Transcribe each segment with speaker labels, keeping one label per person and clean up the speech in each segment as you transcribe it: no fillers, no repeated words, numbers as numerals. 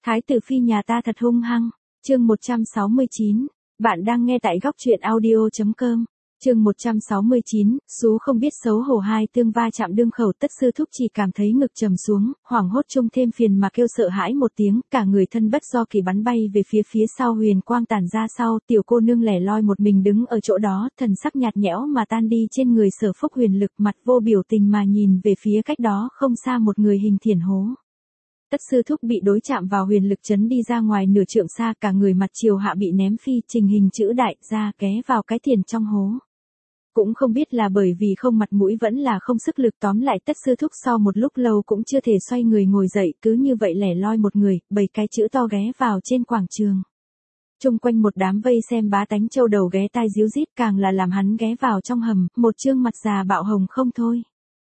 Speaker 1: Thái tử phi nhà ta thật hung hăng. Chương 169. Bạn đang nghe tại góc truyện audio.com. Chương 169, Sú không biết xấu hổ hai tương va chạm đương khẩu. Tất sư thúc chỉ cảm thấy ngực trầm xuống, hoảng hốt chung thêm phiền mà kêu sợ hãi một tiếng, cả người thân bất do kỳ bắn bay về phía sau, huyền quang tản ra sau, tiểu cô nương lẻ loi một mình đứng ở chỗ đó, thần sắc nhạt nhẽo mà tan đi trên người Sở Phúc Huyền Lực, mặt vô biểu tình mà nhìn về phía cách đó không xa một người hình thiển hố. Tất sư thúc bị đối chạm vào huyền lực chấn đi ra ngoài nửa trượng xa, cả người mặt chiều hạ bị ném phi trình hình chữ đại ra ké vào cái thiền trong hố. Cũng không biết là bởi vì không mặt mũi vẫn là không sức lực, tóm lại tất sư thúc sau một lúc lâu cũng chưa thể xoay người ngồi dậy, cứ như vậy lẻ loi một người, 7 cái chữ to ghé vào trên quảng trường. Chung quanh một đám vây xem bá tánh châu đầu ghé tai díu dít, càng là làm hắn ghé vào trong hầm, một trương mặt già bạo hồng không thôi.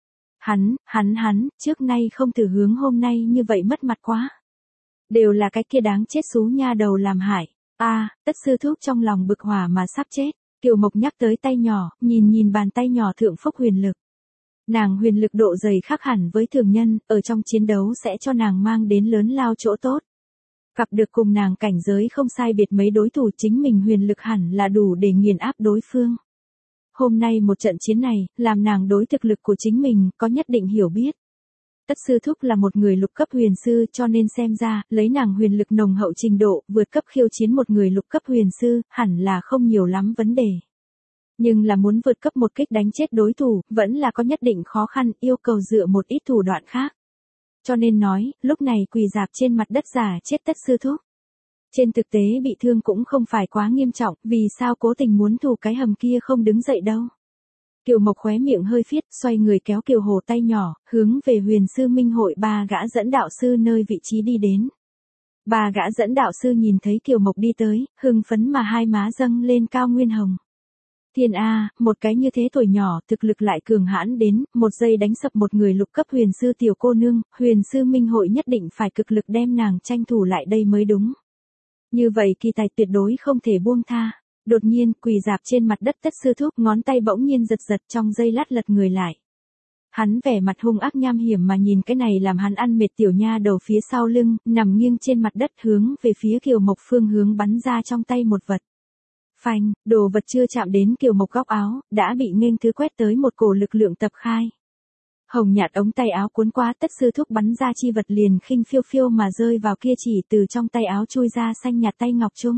Speaker 1: Hắn, trước nay không thử hướng hôm nay như vậy mất mặt quá. Đều là cái kia đáng chết xú nha đầu làm hại. Tất sư thúc trong lòng bực hỏa mà sắp chết. Kiều Mộc nhắc tới tay nhỏ, nhìn bàn tay nhỏ thượng Phúc huyền lực. Nàng huyền lực độ dày khác hẳn với thường nhân, ở trong chiến đấu sẽ cho nàng mang đến lớn lao chỗ tốt. Gặp được cùng nàng cảnh giới không sai biệt mấy đối thủ, chính mình huyền lực hẳn là đủ để nghiền áp đối phương. Hôm nay một trận chiến này, làm nàng đối thực lực của chính mình có nhất định hiểu biết. Tất sư thúc là một người lục cấp huyền sư, cho nên xem ra, lấy nàng huyền lực nồng hậu trình độ, vượt cấp khiêu chiến một người lục cấp huyền sư, hẳn là không nhiều lắm vấn đề. Nhưng là muốn vượt cấp một kích đánh chết đối thủ, vẫn là có nhất định khó khăn, yêu cầu dựa một ít thủ đoạn khác. Cho nên nói, lúc này quỳ rạp trên mặt đất giả chết tất sư thúc. Trên thực tế bị thương cũng không phải quá nghiêm trọng, vì sao cố tình muốn thủ cái hầm kia không đứng dậy đâu. Kiều Mộc khóe miệng hơi phiết, xoay người kéo Kiều Hồ tay nhỏ, hướng về huyền sư minh hội ba gã dẫn đạo sư nơi vị trí đi đến. Ba gã dẫn đạo sư nhìn thấy Kiều Mộc đi tới, hưng phấn mà hai má dâng lên cao nguyên hồng. Thiên A, một cái như thế tuổi nhỏ, thực lực lại cường hãn đến, một giây đánh sập một người lục cấp huyền sư tiểu cô nương, huyền sư minh hội nhất định phải cực lực đem nàng tranh thủ lại đây mới đúng. Như vậy kỳ tài tuyệt đối không thể buông tha. Đột nhiên, quỳ rạp trên mặt đất tất sư thúc, ngón tay bỗng nhiên giật trong giây lát lật người lại. Hắn vẻ mặt hung ác nham hiểm mà nhìn cái này làm hắn ăn mệt tiểu nha đầu phía sau lưng, nằm nghiêng trên mặt đất hướng về phía Kiều Mộc phương hướng bắn ra trong tay một vật. Phanh, đồ vật chưa chạm đến Kiều Mộc góc áo, đã bị nghênh thứ quét tới một cổ lực lượng tập khai. Hồng nhạt ống tay áo cuốn qua, tất sư thúc bắn ra chi vật liền khinh phiêu phiêu mà rơi vào kia chỉ từ trong tay áo chui ra xanh nhạt tay ngọc trung.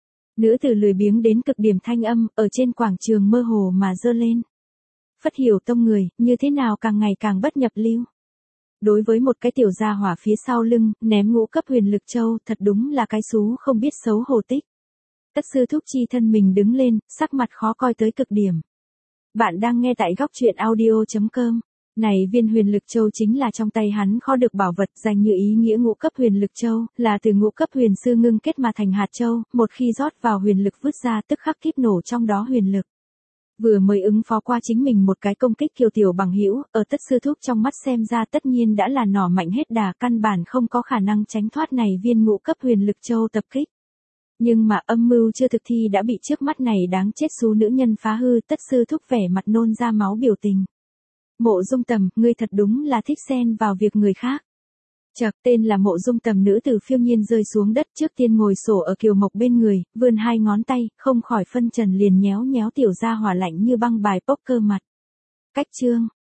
Speaker 1: Nữ tử lười biếng đến cực điểm thanh âm, ở trên quảng trường mơ hồ mà dơ lên. Phất Hiểu tông người, như thế nào càng ngày càng bất nhập lưu. Đối với một cái tiểu gia hỏa phía sau lưng, ném ngũ cấp huyền lực châu, thật đúng là cái xú không biết xấu hổ tích. Tất sư thúc chi thân mình đứng lên, sắc mặt khó coi tới cực điểm. Bạn đang nghe tại góc truyện audio.com. Này viên huyền lực châu chính là trong tay hắn kho được bảo vật, danh như ý nghĩa ngũ cấp huyền lực châu, là từ ngũ cấp huyền sư ngưng kết mà thành hạt châu, một khi rót vào huyền lực vứt ra tức khắc kíp nổ trong đó huyền lực. Vừa mới ứng phó qua chính mình một cái công kích kiều tiểu bằng hữu, ở tất sư thúc trong mắt xem ra tất nhiên đã là nỏ mạnh hết đà, căn bản không có khả năng tránh thoát này viên ngũ cấp huyền lực châu tập kích. Nhưng mà âm mưu chưa thực thi đã bị trước mắt này đáng chết xú nữ nhân phá hư, tất sư thúc vẻ mặt nôn ra máu biểu tình. Mộ Dung Tầm, ngươi thật đúng là thích xen vào việc người khác. Chậc, tên là Mộ Dung Tầm nữ tử phiêu nhiên rơi xuống đất, trước tiên ngồi xổm ở Kiều Mộc bên người, vươn hai ngón tay, không khỏi phân trần liền nhéo tiểu gia hỏa lạnh như băng bài poker mặt. Cách chương,